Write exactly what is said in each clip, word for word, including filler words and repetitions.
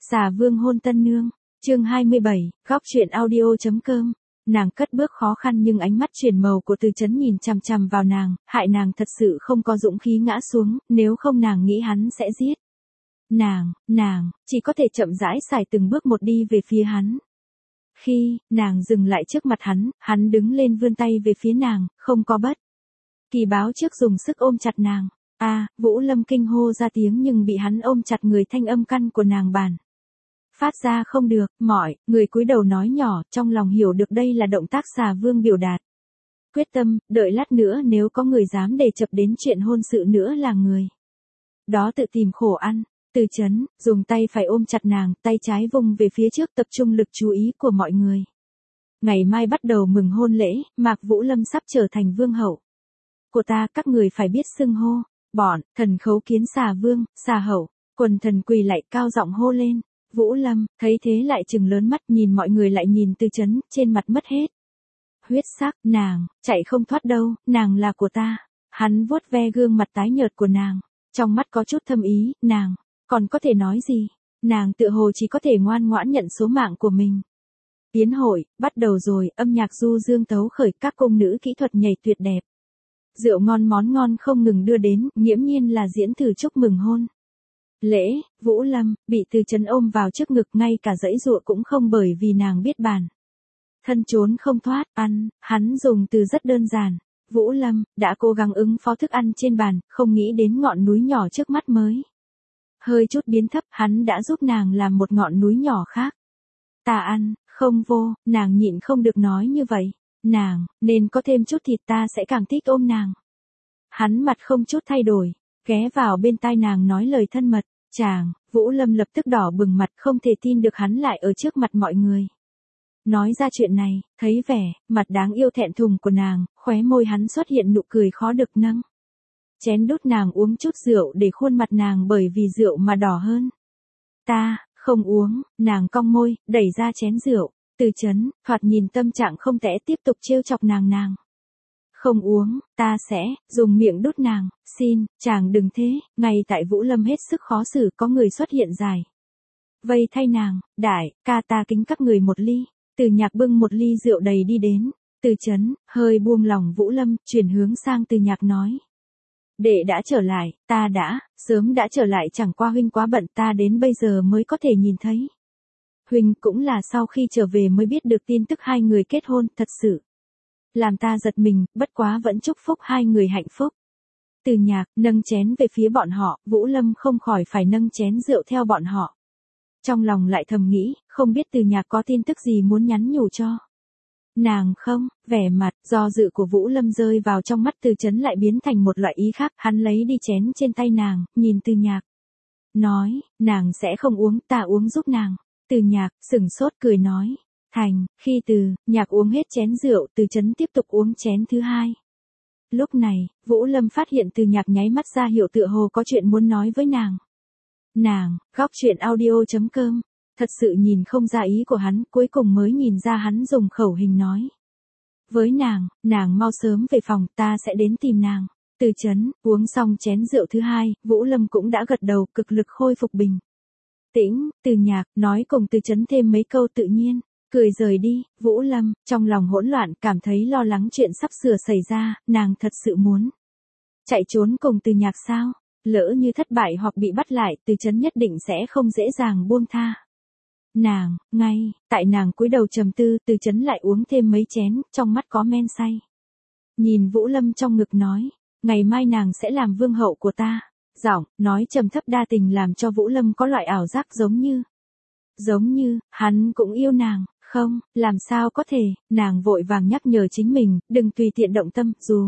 Xà Vương hôn tân nương, chương hai mươi bảy, góc truyện audio.com. Nàng cất bước khó khăn nhưng ánh mắt chuyển màu của Từ Chấn nhìn chằm chằm vào nàng, hại nàng thật sự không có dũng khí ngã xuống, nếu không nàng nghĩ hắn sẽ giết. Nàng, nàng, chỉ có thể chậm rãi xài từng bước một đi về phía hắn. Khi, nàng dừng lại trước mặt hắn, hắn đứng lên vươn tay về phía nàng, không có bất kỳ báo trước dùng sức ôm chặt nàng. A, à, Vũ Lâm kinh hô ra tiếng nhưng bị hắn ôm chặt người thanh âm căn của nàng bàn. Phát ra không được, mọi người cúi đầu nói nhỏ, trong lòng hiểu được đây là động tác Xà Vương biểu đạt. Quyết tâm, đợi lát nữa nếu có người dám đề chập đến chuyện hôn sự nữa là người đó tự tìm khổ ăn. Từ Chấn, dùng tay phải ôm chặt nàng, tay trái vùng về phía trước tập trung lực chú ý của mọi người. Ngày mai bắt đầu mừng hôn lễ, Mạc Vũ Lâm sắp trở thành vương hậu của ta, các người phải biết xưng hô. Bọn, thần khấu kiến Xà Vương, Xà Hậu, quần thần quỳ lại cao giọng hô lên. Vũ Lâm, thấy thế lại trừng lớn mắt nhìn mọi người lại nhìn Từ Chấn, trên mặt mất hết huyết sắc, nàng, chạy không thoát đâu, nàng là của ta. Hắn vuốt ve gương mặt tái nhợt của nàng, trong mắt có chút thâm ý, nàng, còn có thể nói gì? Nàng tựa hồ chỉ có thể ngoan ngoãn nhận số mạng của mình. Yến hội, bắt đầu rồi, âm nhạc du dương tấu khởi, các cung nữ kỹ thuật nhảy tuyệt đẹp. Rượu ngon món ngon không ngừng đưa đến, nghiễm nhiên là diễn thử chúc mừng hôn lễ. Vũ Lâm, bị Từ Chấn ôm vào trước ngực, ngay cả dãy dụa cũng không bởi vì nàng biết bản thân trốn không thoát, ăn, hắn dùng từ rất đơn giản. Vũ Lâm, đã cố gắng ứng phó thức ăn trên bàn, không nghĩ đến ngọn núi nhỏ trước mắt mới hơi chút biến thấp, hắn đã giúp nàng làm một ngọn núi nhỏ khác. Ta ăn, không vô, nàng nhịn không được nói như vậy. Nàng, nên có thêm chút thịt ta sẽ càng thích ôm nàng. Hắn mặt không chút thay đổi, ghé vào bên tai nàng nói lời thân mật. Chàng, Vũ Lâm lập tức đỏ bừng mặt, không thể tin được hắn lại ở trước mặt mọi người nói ra chuyện này. Thấy vẻ mặt đáng yêu thẹn thùng của nàng, khóe môi hắn xuất hiện nụ cười khó được, nâng chén đút nàng uống chút rượu để khuôn mặt nàng bởi vì rượu mà đỏ hơn. Ta, không uống, nàng cong môi, đẩy ra chén rượu. Từ Chấn, thoạt nhìn tâm trạng không tệ tiếp tục trêu chọc nàng nàng. Không uống, ta sẽ, dùng miệng đút nàng, xin, chàng đừng thế. Ngay tại Vũ Lâm hết sức khó xử có người xuất hiện dài vây thay nàng, đại, ca ta kính các người một ly. Từ Nhạc bưng một ly rượu đầy đi đến. Từ Chấn, hơi buông lòng Vũ Lâm, chuyển hướng sang Từ Nhạc nói. Đệ đã trở lại, ta đã, sớm đã trở lại, chẳng qua huynh quá bận, ta đến bây giờ mới có thể nhìn thấy. Huynh cũng là sau khi trở về mới biết được tin tức hai người kết hôn, thật sự làm ta giật mình, bất quá vẫn chúc phúc hai người hạnh phúc. Từ Nhạc, nâng chén về phía bọn họ, Vũ Lâm không khỏi phải nâng chén rượu theo bọn họ. Trong lòng lại thầm nghĩ, không biết Từ Nhạc có tin tức gì muốn nhắn nhủ cho nàng không. Vẻ mặt do dự của Vũ Lâm rơi vào trong mắt Từ Chấn lại biến thành một loại ý khác, hắn lấy đi chén trên tay nàng, nhìn Từ Nhạc nói, nàng sẽ không uống, ta uống giúp nàng. Từ Nhạc sững sốt cười nói, thành. Khi Từ Nhạc uống hết chén rượu, Từ Chấn tiếp tục uống chén thứ hai. Lúc này, Vũ Lâm phát hiện Từ Nhạc nháy mắt ra hiệu tựa hồ có chuyện muốn nói với nàng. Nàng, góc truyện audio.com, thật sự nhìn không ra ý của hắn, cuối cùng mới nhìn ra hắn dùng khẩu hình nói với nàng, nàng mau sớm về phòng, ta sẽ đến tìm nàng. Từ Chấn, uống xong chén rượu thứ hai, Vũ Lâm cũng đã gật đầu, cực lực khôi phục bình tĩnh. Từ Nhạc, nói cùng Từ Chấn thêm mấy câu tự nhiên, cười rời đi. Vũ Lâm, trong lòng hỗn loạn, cảm thấy lo lắng chuyện sắp sửa xảy ra, nàng thật sự muốn chạy trốn cùng Từ Nhạc sao? Lỡ như thất bại hoặc bị bắt lại, Từ Chấn nhất định sẽ không dễ dàng buông tha nàng. Ngay tại nàng cúi đầu trầm tư, Từ Chấn lại uống thêm mấy chén, trong mắt có men say. Nhìn Vũ Lâm trong ngực nói, ngày mai nàng sẽ làm vương hậu của ta. Giọng nói trầm thấp đa tình làm cho Vũ Lâm có loại ảo giác giống như giống như hắn cũng yêu nàng. Không, làm sao có thể? Nàng vội vàng nhắc nhở chính mình, đừng tùy tiện động tâm, dù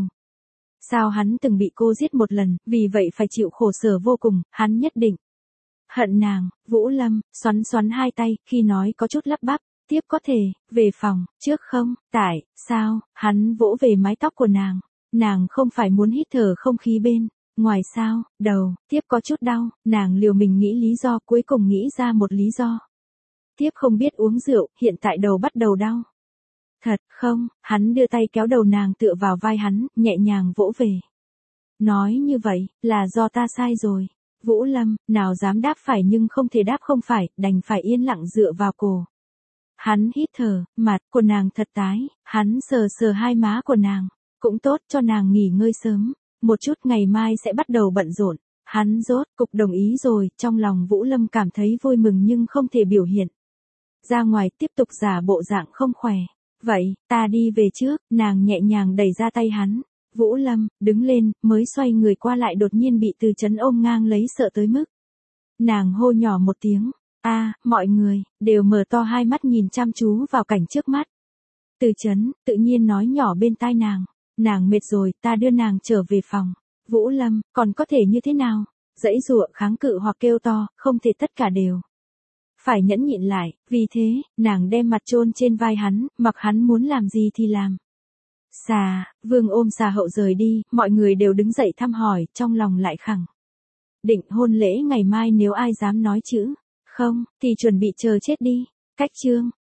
sao hắn từng bị cô giết một lần, vì vậy phải chịu khổ sở vô cùng, hắn nhất định hận nàng. Vũ Lâm xoắn xoắn hai tay, khi nói có chút lắp bắp, tiếp có thể về phòng trước không? Tại sao? Hắn vỗ về mái tóc của nàng. Nàng không phải muốn hít thở không khí bên ngoài sao? Đầu tiếp có chút đau, nàng liều mình nghĩ lý do, cuối cùng nghĩ ra một lý do. Tiếp không biết uống rượu, hiện tại đầu bắt đầu đau. Thật không? Hắn đưa tay kéo đầu nàng tựa vào vai hắn, nhẹ nhàng vỗ về. Nói như vậy, là do ta sai rồi. Vũ Lâm, nào dám đáp phải nhưng không thể đáp không phải, đành phải yên lặng dựa vào cổ. Hắn hít thở, mặt của nàng thật tái, hắn sờ sờ hai má của nàng, cũng tốt cho nàng nghỉ ngơi sớm, một chút ngày mai sẽ bắt đầu bận rộn. Hắn rốt cục đồng ý rồi, trong lòng Vũ Lâm cảm thấy vui mừng nhưng không thể biểu hiện. Ra ngoài tiếp tục giả bộ dạng không khỏe. Vậy, ta đi về trước, nàng nhẹ nhàng đẩy ra tay hắn. Vũ Lâm, đứng lên, mới xoay người qua lại đột nhiên bị Từ Chấn ôm ngang lấy sợ tới mức. Nàng hô nhỏ một tiếng, a, mọi người, đều mở to hai mắt nhìn chăm chú vào cảnh trước mắt. Từ Chấn, tự nhiên nói nhỏ bên tai nàng, nàng mệt rồi, ta đưa nàng trở về phòng. Vũ Lâm, còn có thể như thế nào? Dãy dụa kháng cự hoặc kêu to, không thể tất cả đều. Phải nhẫn nhịn lại, vì thế, nàng đem mặt chôn trên vai hắn, mặc hắn muốn làm gì thì làm. Xà, Vương ôm xà hậu rời đi, mọi người đều đứng dậy thăm hỏi, trong lòng lại khẳng định hôn lễ ngày mai nếu ai dám nói chữ không, thì chuẩn bị chờ chết đi. Cách chương